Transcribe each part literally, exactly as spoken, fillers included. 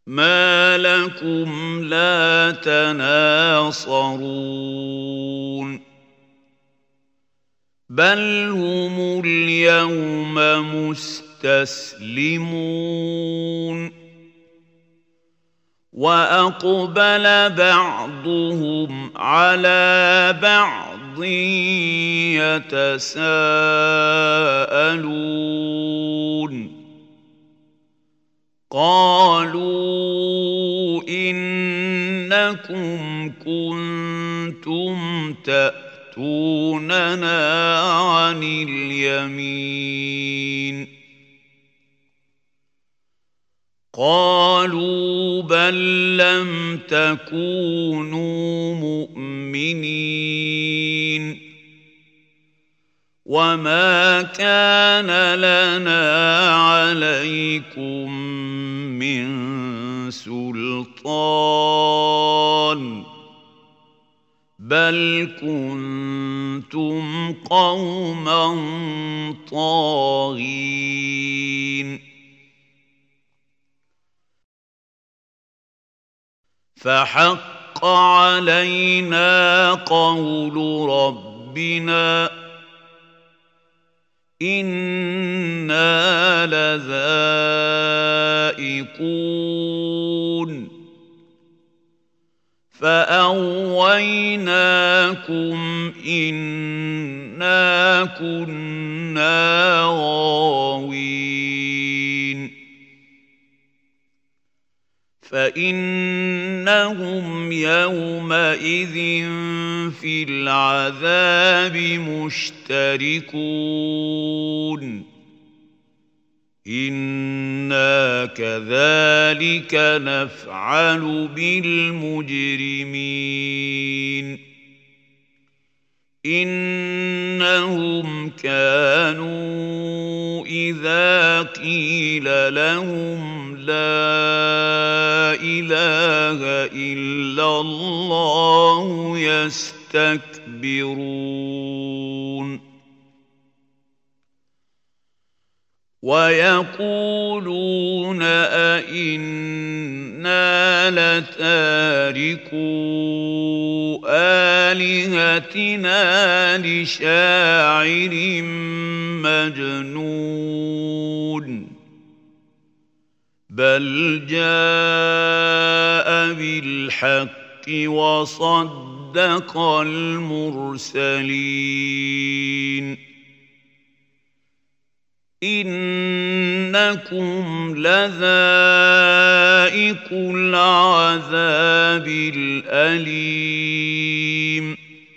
ما لكم لا تناصرون بل هم اليوم مستسلمون وأقبل بعضهم على بعض يتساءلون قالوا إنكم كنتم تأتوننا عن اليمين قالوا بل لم تكونوا مؤمنين وما كان لنا عليكم من سلطان بل كنتم قوما طاغين فحق علينا قول ربنا إنا لذائقون فأغويناكم إنا كنا غاوين فإنهم يومئذ في العذاب مشتركون إنا كذلك نفعل بالمجرمين إنهم كانوا إذا قيل لهم لا إله إلا الله يستكبرون ويقولون أئنا لتاركو آلهتنا لشاعر مجنون بل جاء بالحق وصدق المرسلين إنكم لذائق العذاب الأليم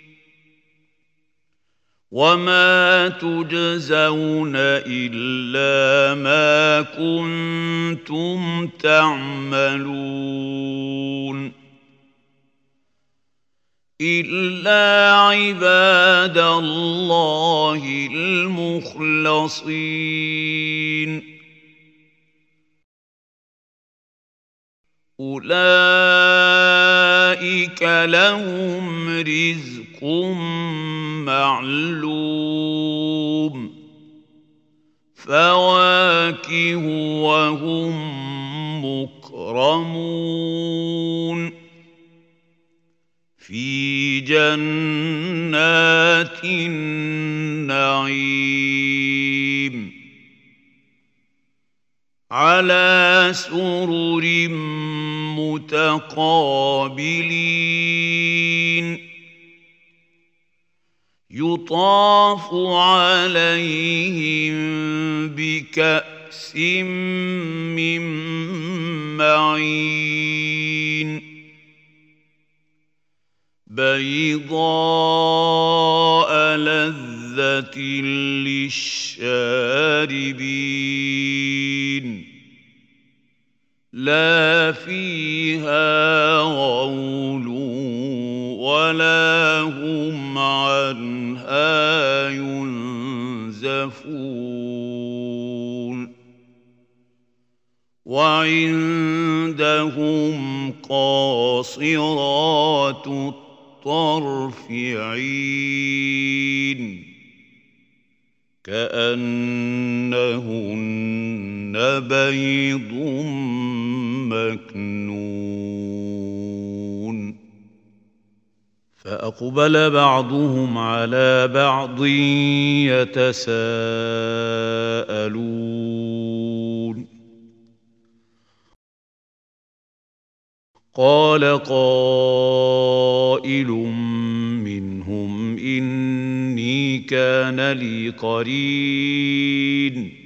وما تجزون إلا ما كنتم تعملون إلا عباد الله المخلصين أولئك لهم رزق معلوم فواكه وهم مكرمون في جنات النعيم على سرر متقابلين يطاف عليهم بكأس من معين بيضاء لذة للشاربين لا فيها غول ولا هم عنها ينزفون وعندهم قاصرات الطرف عين كأنهن بيض مكنون فأقبل بعضهم على بعض يتساءلون قال قائل منهم إني كان لي قرين